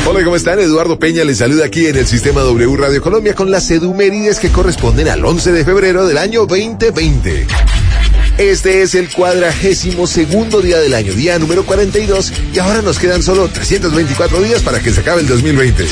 Hola, ¿cómo están? Eduardo Peña les saluda aquí en el Sistema W Radio Colombia con las edumérides que corresponden al 11 de febrero del año 2020. Este es el 42º día del año, día número 42, y ahora nos quedan solo 324 días para que se acabe el 2020.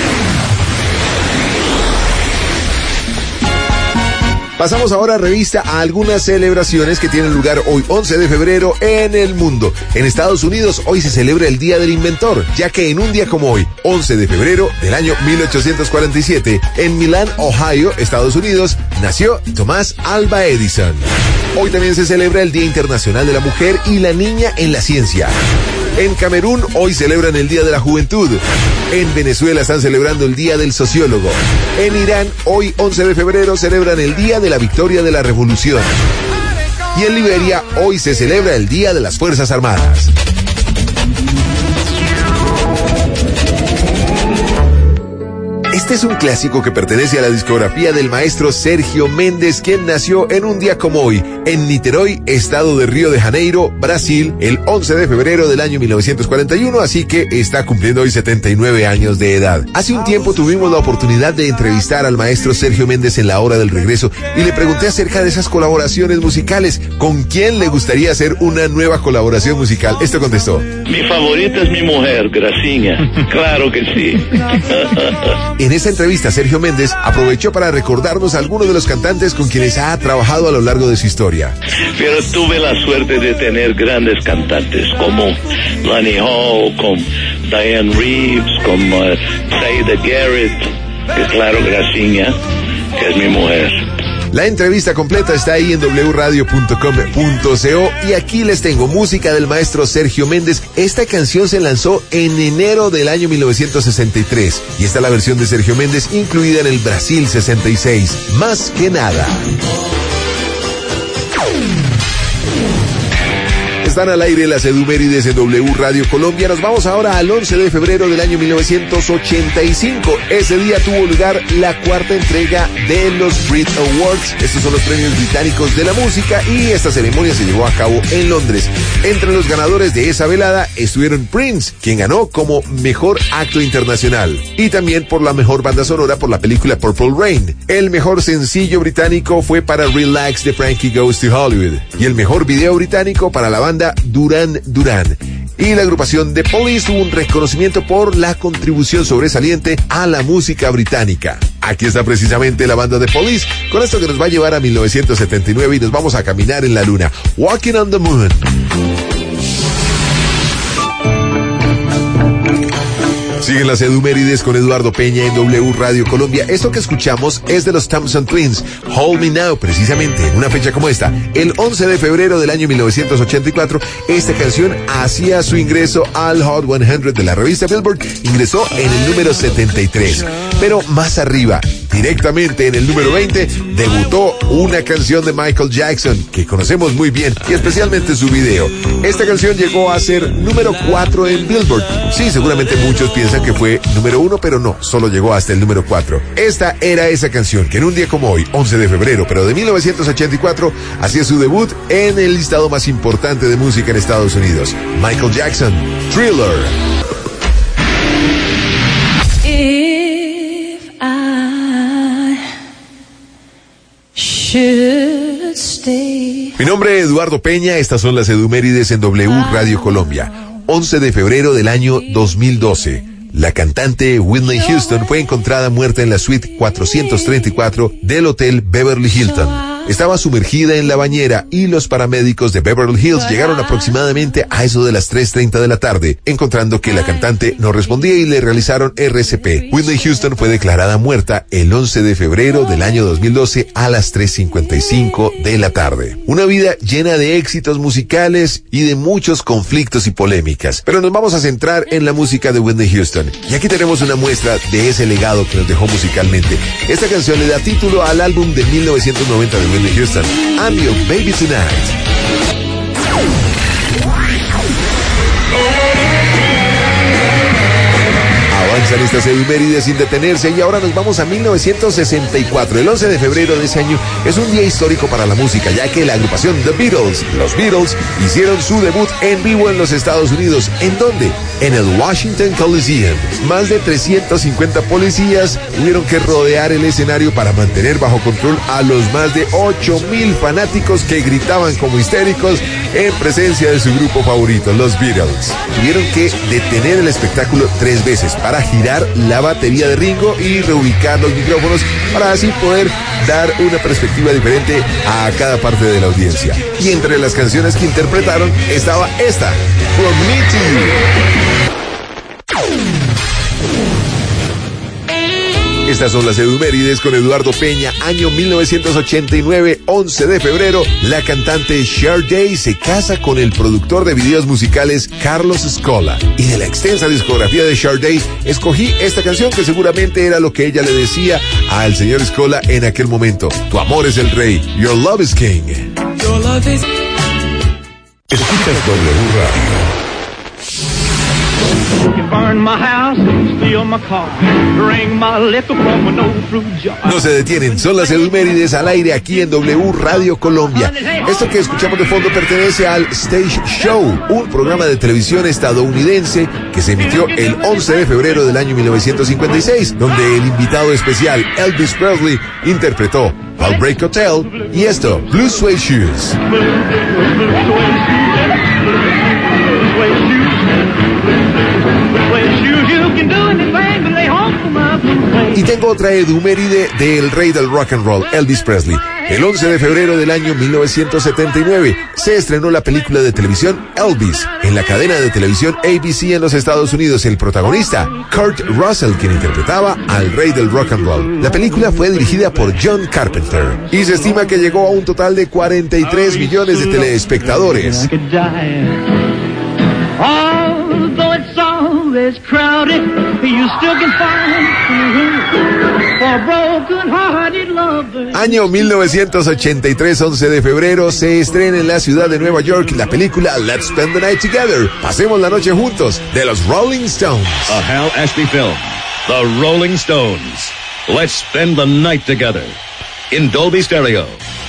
Pasamos ahora a revista a algunas celebraciones que tienen lugar hoy 11 de febrero en el mundo. En Estados Unidos hoy se celebra el Día del Inventor, ya que en un día como hoy, 11 de febrero del año 1847, en Milán, Ohio, Estados Unidos, nació Thomas Alva Edison. Hoy también se celebra el Día Internacional de la Mujer y la Niña en la Ciencia. En Camerún hoy celebran el Día de la Juventud. En Venezuela están celebrando el Día del Sociólogo. En Irán, hoy 11 de febrero, celebran el Día de la Victoria de la Revolución. Y en Liberia, hoy se celebra el Día de las Fuerzas Armadas. Este es un clásico que pertenece a la discografía del maestro Sergio Méndez, quien nació en un día como hoy, en Niterói, estado de Río de Janeiro, Brasil, el 11 de febrero del año 1941, así que está cumpliendo hoy 79 años de edad. Hace un tiempo tuvimos la oportunidad de entrevistar al maestro Sergio Méndez en La Hora del Regreso y le pregunté acerca de esas colaboraciones musicales. ¿Con quién le gustaría hacer una nueva colaboración musical? Esto contestó: mi favorita es mi mujer, Graciña. Claro que sí. En esta entrevista, Sergio Méndez aprovechó para recordarnos a algunos de los cantantes con quienes ha trabajado a lo largo de su historia. Pero tuve la suerte de tener grandes cantantes como Lonnie Hall, como Diane Reeves, como Saida Garrett, que claro, Graciña, que es mi mujer. La entrevista completa está ahí en wradio.com.co y aquí les tengo música del maestro Sergio Méndez. Esta canción se lanzó en enero del año 1963 y está la versión de Sergio Méndez incluida en el Brasil 66. Más que nada. Están al aire las edumérides en W Radio Colombia. Nos vamos ahora al 11 de febrero del año 1985. Ese día tuvo lugar la cuarta entrega de los Brit Awards. Estos son los premios británicos de la música y esta ceremonia se llevó a cabo en Londres. Entre los ganadores de esa velada estuvieron Prince, quien ganó como mejor acto internacional, y también por la mejor banda sonora por la película Purple Rain. El mejor sencillo británico fue para Relax de Frankie Goes to Hollywood y el mejor video británico para la banda Duran Duran. Y la agrupación The Police tuvo un reconocimiento por la contribución sobresaliente a la música británica. Aquí está precisamente la banda The Police con esto que nos va a llevar a 1979 y nos vamos a caminar en la luna. Walking on the Moon. Siguen las edumérides con Eduardo Peña en W Radio Colombia. Esto que escuchamos es de los Thompson Twins, Hold Me Now, precisamente en una fecha como esta, el 11 de febrero del año 1984. Esta canción hacía su ingreso al Hot 100 de la revista Billboard, ingresó en el número 73. Pero más arriba, directamente en el número 20, debutó una canción de Michael Jackson, que conocemos muy bien, y especialmente su video. Esta canción llegó a ser número 4 en Billboard. Sí, seguramente muchos piensan que fue número 1, pero no, solo llegó hasta el número 4. Esta era esa canción que en un día como hoy, 11 de febrero, pero de 1984, hacía su debut en el listado más importante de música en Estados Unidos. Michael Jackson, Thriller. If I should stay. Mi nombre es Eduardo Peña, estas son las edumérides en W Radio Colombia. 11 de febrero del año 2012. La cantante Whitney Houston fue encontrada muerta en la suite 434 del Hotel Beverly Hilton. Estaba sumergida en la bañera y los paramédicos de Beverly Hills llegaron aproximadamente a eso de las 3:30 de la tarde, encontrando que la cantante no respondía y le realizaron RCP. Whitney Houston fue declarada muerta el 11 de febrero del año 2012 a las 3:55 de la tarde. Una vida llena de éxitos musicales y de muchos conflictos y polémicas. Pero nos vamos a centrar en la música de Whitney Houston. Y aquí tenemos una muestra de ese legado que nos dejó musicalmente. Esta canción le da título al álbum de 1990 de Whitney Houston, I'm Your Baby Tonight. Avanza pasan estas efemérides sin detenerse y ahora nos vamos a 1964. El 11 de febrero de ese año es un día histórico para la música, ya que la agrupación The Beatles, los Beatles, hicieron su debut en vivo en los Estados Unidos. ¿En dónde? En el Washington Coliseum. Más de 350 policías tuvieron que rodear el escenario para mantener bajo control a los más de 8,000 fanáticos que gritaban como histéricos en presencia de su grupo favorito, los Beatles. Tuvieron que detener el espectáculo 3 veces para girar la batería de Ringo y reubicar los micrófonos para así poder dar una perspectiva diferente a cada parte de la audiencia. Y entre las canciones que interpretaron estaba esta, From Me to You. Estas son las efemérides con Eduardo Peña, año 1989, 11 de febrero. La cantante Cher Day se casa con el productor de videos musicales Carlos Scola. Y de la extensa discografía de Cher Day, escogí esta canción que seguramente era lo que ella le decía al señor Scola en aquel momento. Tu amor es el rey, your love is king. Your love is... Escuchas W Radio. No se detienen, son las efemérides al aire aquí en W Radio Colombia. Esto que escuchamos de fondo pertenece al Stage Show, un programa de televisión estadounidense que se emitió el 11 de febrero del año 1956, donde el invitado especial Elvis Presley interpretó Heartbreak Hotel y esto, Blue Suede Shoes. Y tengo otra eduméride del rey del rock and roll, Elvis Presley. El 11 de febrero del año 1979 se estrenó la película de televisión Elvis en la cadena de televisión ABC en los Estados Unidos. El protagonista, Kurt Russell, quien interpretaba al rey del rock and roll. La película fue dirigida por John Carpenter y se estima que llegó a un total de 43 millones de telespectadores. Although it's always crowded, you still can find for broken-hearted lovers. Año 1983, 11 de febrero, se estrena en la ciudad de Nueva York la película Let's Spend the Night Together. Pasemos la noche juntos, de los Rolling Stones. A Hal Ashby film, The Rolling Stones. Let's spend the night together. In Dolby Stereo.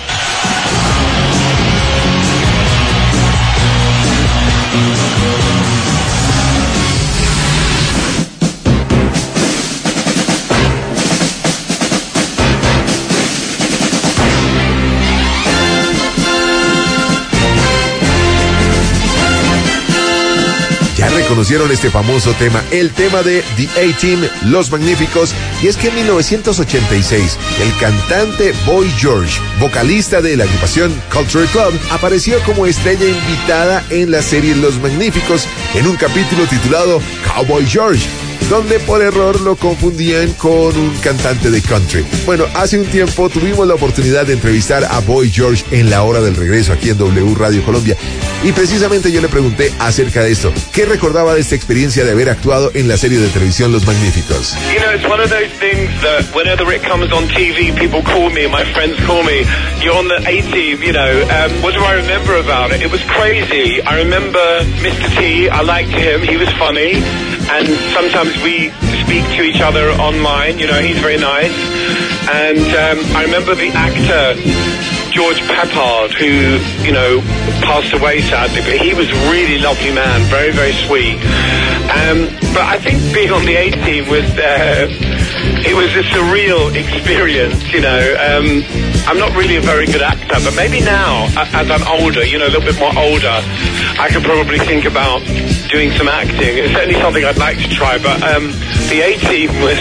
Conocieron este famoso tema, el tema de The A-Team, Los Magníficos, y es que en 1986 el cantante Boy George, vocalista de la agrupación Culture Club, apareció como estrella invitada en la serie Los Magníficos en un capítulo titulado Cowboy George, donde por error lo confundían con un cantante de country. Bueno, hace un tiempo tuvimos la oportunidad de entrevistar a Boy George en la hora del regreso aquí en W Radio Colombia. Y precisamente yo le pregunté acerca de esto. ¿Qué recordaba de esta experiencia de haber actuado en la serie de televisión Los Magníficos? You know, it's one of those things that whenever it comes on TV, people call me, my friends call me, you're on the A-Team, you know. What do I remember about it? It was crazy. I remember Mr. T, I liked him, he was funny. And sometimes we speak to each other online, you know, he's very nice. And I remember the actor, George Peppard, who, you know, passed away sadly, but he was a really lovely man, very, very sweet. But I think being on the A-Team was, it was a surreal experience, you know. I'm not really a very good actor, but maybe now, as I'm older, you know, a little bit more older, I could probably think about doing some acting. It's certainly something I'd like to try, but the A-Team was,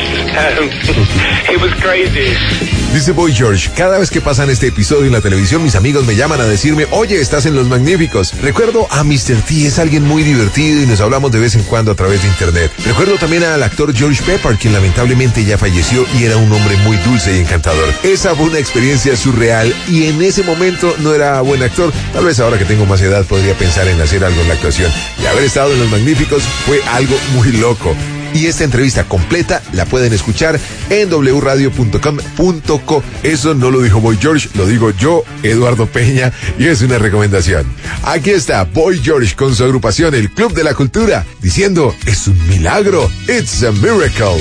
it was crazy. Dice Boy George, cada vez que pasan este episodio en la televisión, mis amigos me llaman a decirme, oye, estás en Los Magníficos. Recuerdo a Mr. T, es alguien muy divertido y nos hablamos de vez en cuando a través de internet. Recuerdo también al actor George Peppard, quien lamentablemente ya falleció y era un hombre muy dulce y encantador. Esa fue una experiencia surreal y en ese momento no era buen actor. Tal vez ahora que tengo más edad podría pensar en hacer algo en la actuación. Y haber estado en Los Magníficos fue algo muy loco. Y esta entrevista completa la pueden escuchar en wradio.com.co. Eso no lo dijo Boy George, lo digo yo, Eduardo Peña, y es una recomendación. Aquí está Boy George con su agrupación El Club de la Cultura, diciendo, es un milagro, it's a miracle.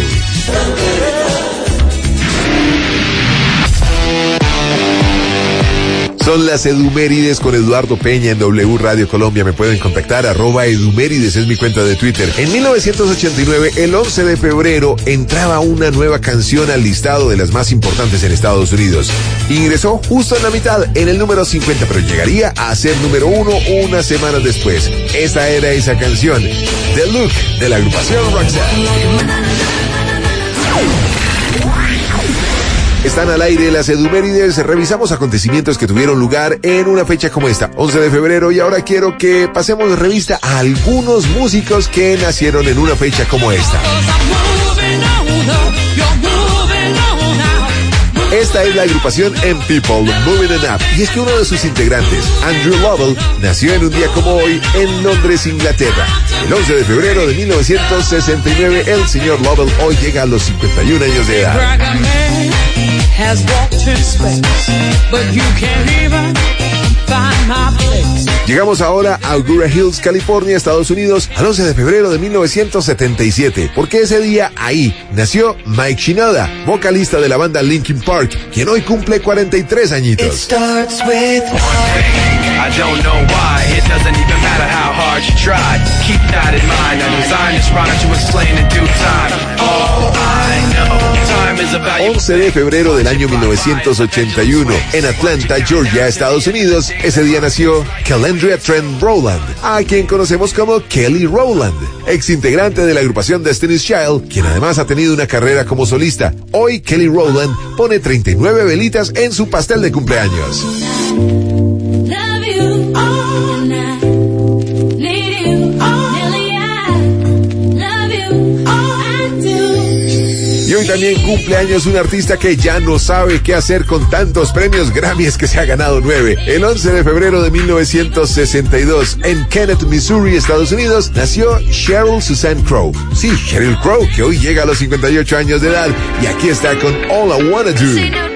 Son las Edumérides con Eduardo Peña en W Radio Colombia. Me pueden contactar, @Edumérides es mi cuenta de Twitter. En 1989, el 11 de febrero, entraba una nueva canción al listado de las más importantes en Estados Unidos. Ingresó justo en la mitad, en el número 50, pero llegaría a ser número 1 unas semanas después. Esa era esa canción, The Look, de la agrupación Roxanne. Están al aire las Edumérides. Revisamos acontecimientos que tuvieron lugar en una fecha como esta, 11 de febrero, y ahora quiero que pasemos revista a algunos músicos que nacieron en una fecha como esta. Esta es la agrupación M People, Moving It Up, y es que uno de sus integrantes, Andrew Lovell, nació en un día como hoy en Londres, Inglaterra. El 11 de febrero de 1969, el señor Lovell hoy llega a los 51 años de edad. Llegamos ahora a Agoura Hills, California, Estados Unidos, al 11 de febrero de 1977, porque ese día ahí nació Mike Shinoda, vocalista de la banda Linkin Park, quien hoy cumple 43 añitos. El 11 de febrero del año 1981, en Atlanta, Georgia, Estados Unidos, ese día nació Kelendria Trent Rowland, a quien conocemos como Kelly Rowland, ex integrante de la agrupación Destiny's Child, quien además ha tenido una carrera como solista. Hoy Kelly Rowland pone 39 velitas en su pastel de cumpleaños. Y hoy también cumple años un artista que ya no sabe qué hacer con tantos premios Grammys, que se ha ganado 9. El 11 de febrero de 1962, en Kennett, Missouri, Estados Unidos, nació Sheryl Suzanne Crow. Sí, Sheryl Crow, que hoy llega a los 58 años de edad, y aquí está con All I Wanna Do.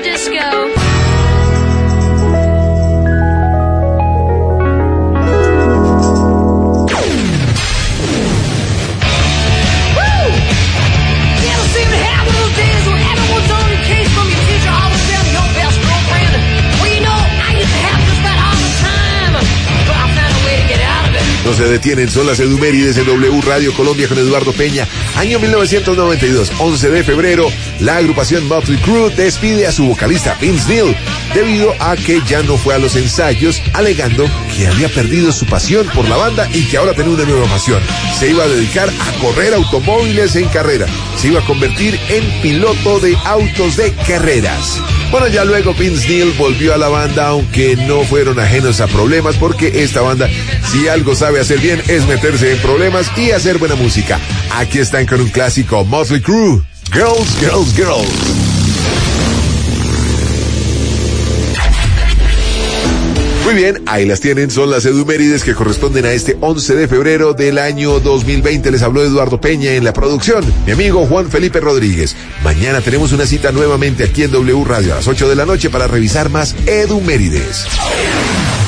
No se detienen, son las Edumérides en W Radio Colombia con Eduardo Peña. Año 1992, 11 de febrero, la agrupación Motley Crue despide a su vocalista Vince Neil debido a que ya no fue a los ensayos, alegando que había perdido su pasión por la banda y que ahora tenía una nueva pasión. Se iba a dedicar a correr automóviles en carrera. Se iba a convertir en piloto de autos de carreras. Bueno, ya luego Vince Neil volvió a la banda, aunque no fueron ajenos a problemas, porque esta banda, si algo sabe hacer bien, es meterse en problemas y hacer buena música. Aquí están con un clásico, Motley Crue, Girls, Girls, Girls. Muy bien, ahí las tienen, son las Edumérides que corresponden a este 11 de febrero del año 2020. Les habló Eduardo Peña en la producción, mi amigo Juan Felipe Rodríguez. Mañana tenemos una cita nuevamente aquí en W Radio a las 8 de la noche para revisar más Edumérides.